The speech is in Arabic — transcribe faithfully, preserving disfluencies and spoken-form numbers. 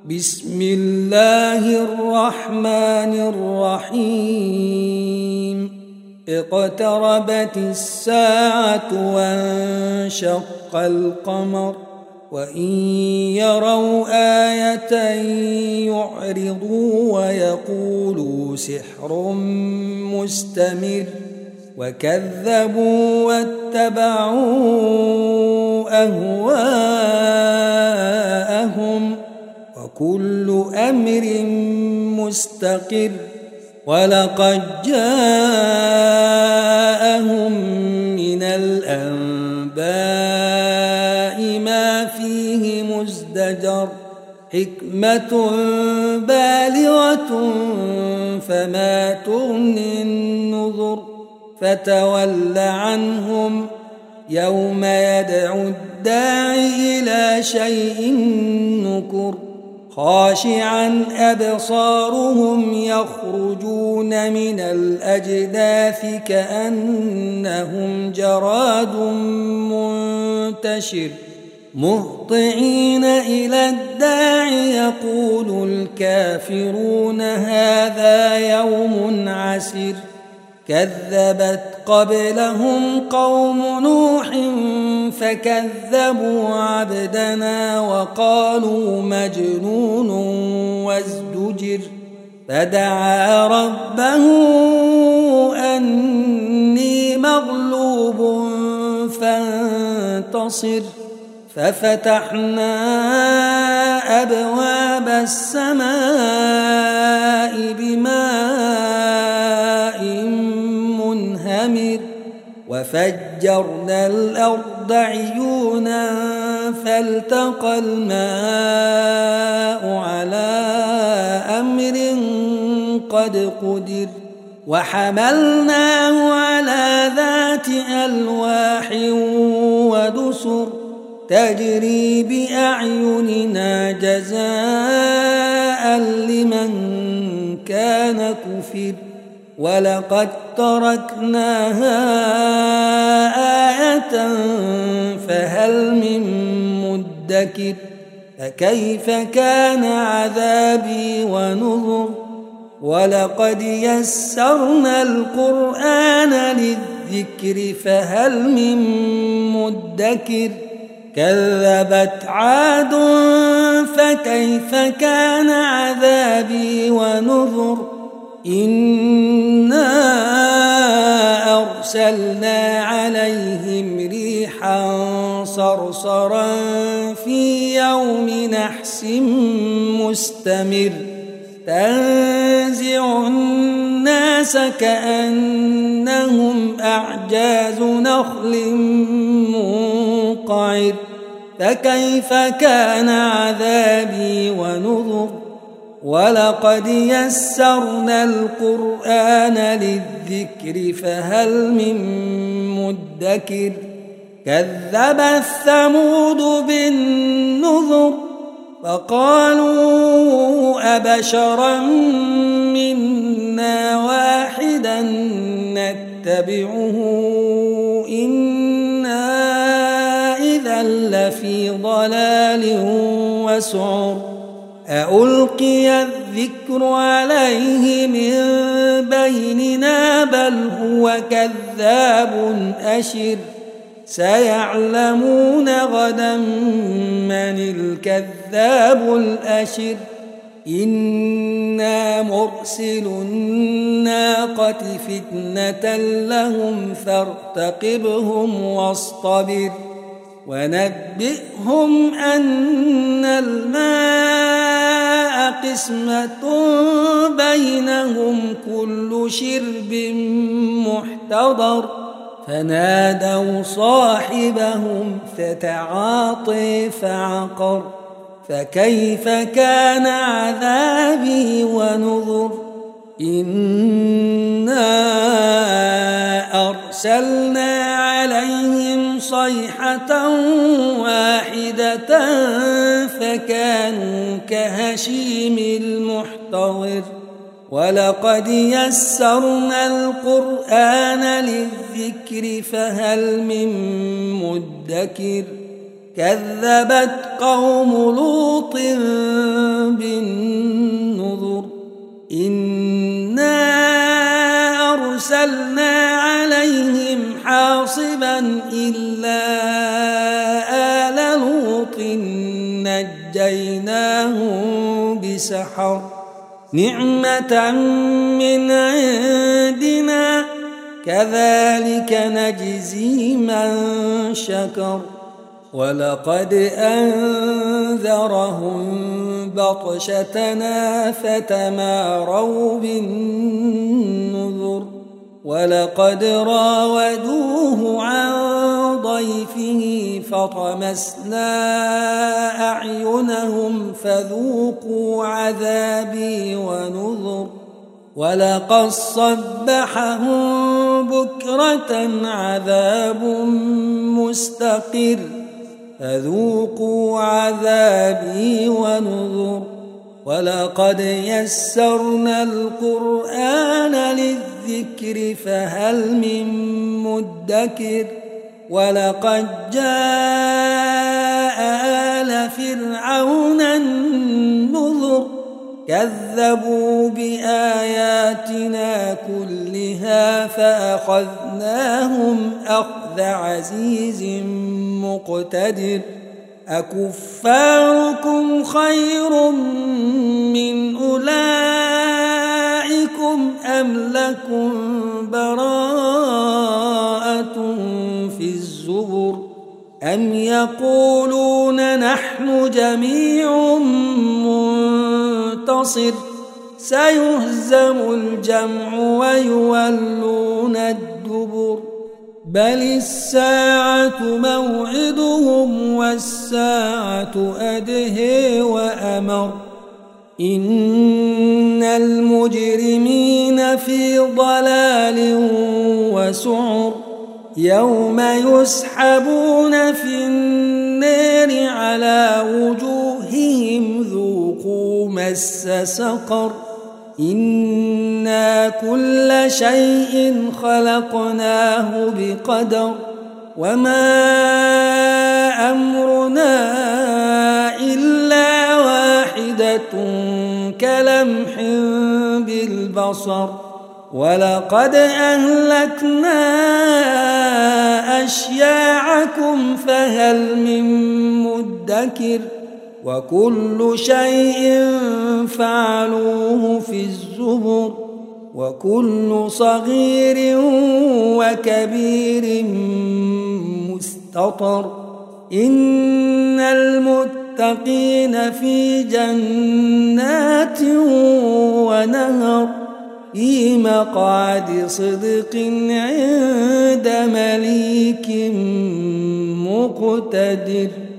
بسم الله الرحمن الرحيم اقتربت الساعة وانشق القمر وإن يروا آية يعرضوا ويقولوا سحر مستمر وكذبوا واتبعوا أهواءهم وكل أمر مستقر ولقد جاءهم من الأنباء ما فيه مزدجر حكمة بالغة فما تغني النذر فتول عنهم يوم يدعو الداعي إلى شيء نكر خاشعا أبصارهم يخرجون من الأجداث كأنهم جراد منتشر مهطعين إلى الداعي يقول الكافرون هذا يوم عسر كذبت قبلهم قوم نوح فكذبوا عبدنا وقالوا مجنون وازدجر فدعا ربه أني مغلوب فانتصر ففتحنا أبواب السماء بماء منهمر وفجرنا الأرض عيونا فالتقى الماء على أمر قد قدر وحملناه على ذات ألواح ودسر تجري بأعيننا جزاء لمن كان كفر ولقد تركناها آية فهل من مدكر فكيف كان عذابي ونذر ولقد يسرنا القرآن للذكر فهل من مدكر كذبت عاد فكيف كان عذابي ونذر إنا أرسلنا عليهم ريحا صرصرا في يوم نحس مستمر تنزع الناس كأنهم أعجاز نخل منقعر فكيف كان عذابي ونذر ولقد يسرنا القرآن للذكر فهل من مدكر كذب الثمود بالنذر فقالوا أبشرا منا واحدا نتبعه إنا إذا لفي ضلال وسعر أألقي الذكر عليه من بيننا بل هو كذاب أشر سيعلمون غدا من الكذاب الأشر إنا مرسل الناقة فتنة لهم فارتقبهم واصطبر ونبئهم أن الماء قسمة بينهم كل شرب محتضر فنادوا صاحبهم فتعاطي فعقر فكيف كان عذابي ونذر إنا أرسلنا عليهم صيحة واحدة فكانوا كهشيم المحتضر ولقد يسرنا القرآن للذكر فهل من مدكر كذبت قوم لوط أرسلنا عليهم حاصبا إلا آل لوط نجيناهم بسحر نعمة من عندنا كذلك نجزي من شكر ولقد أنذرهم بطشتنا فتماروا بالنذر ولقد راودوه عن ضيفه فطمسنا أعينهم فذوقوا عذابي ونذر ولقد صبحهم بكرة عذاب مستقر فذوقوا عذابي ونذر ولقد يسرنا القرآن للذكر فهل من مدكر ولقد جاء آل فرعون النذر كذبوا بآياتنا كلها فأخذناهم أخذ عزيز مقتدر أكفاركم خير من أولئكم أم لكم براءة في الزبر أم يقولون نحن جميع منتصر سيهزم الجمع ويولون الدبر بل الساعة موعدهم والساعة أدهى وأمر إن المجرمين في ضلال وسعر يوم يسحبون في النار على وجوههم ذوقوا مس سقر إنا كل شيء خلقناه بقدر وما أمرنا إلا واحدة كلمح بالبصر ولقد أهلكنا أشياعكم فهل من مدكر وكل شيء فعلوه في الزبر وكل صغير وكبير مستطر إن المتقين في جنات ونهر في مقعد صدق عند مليك مقتدر.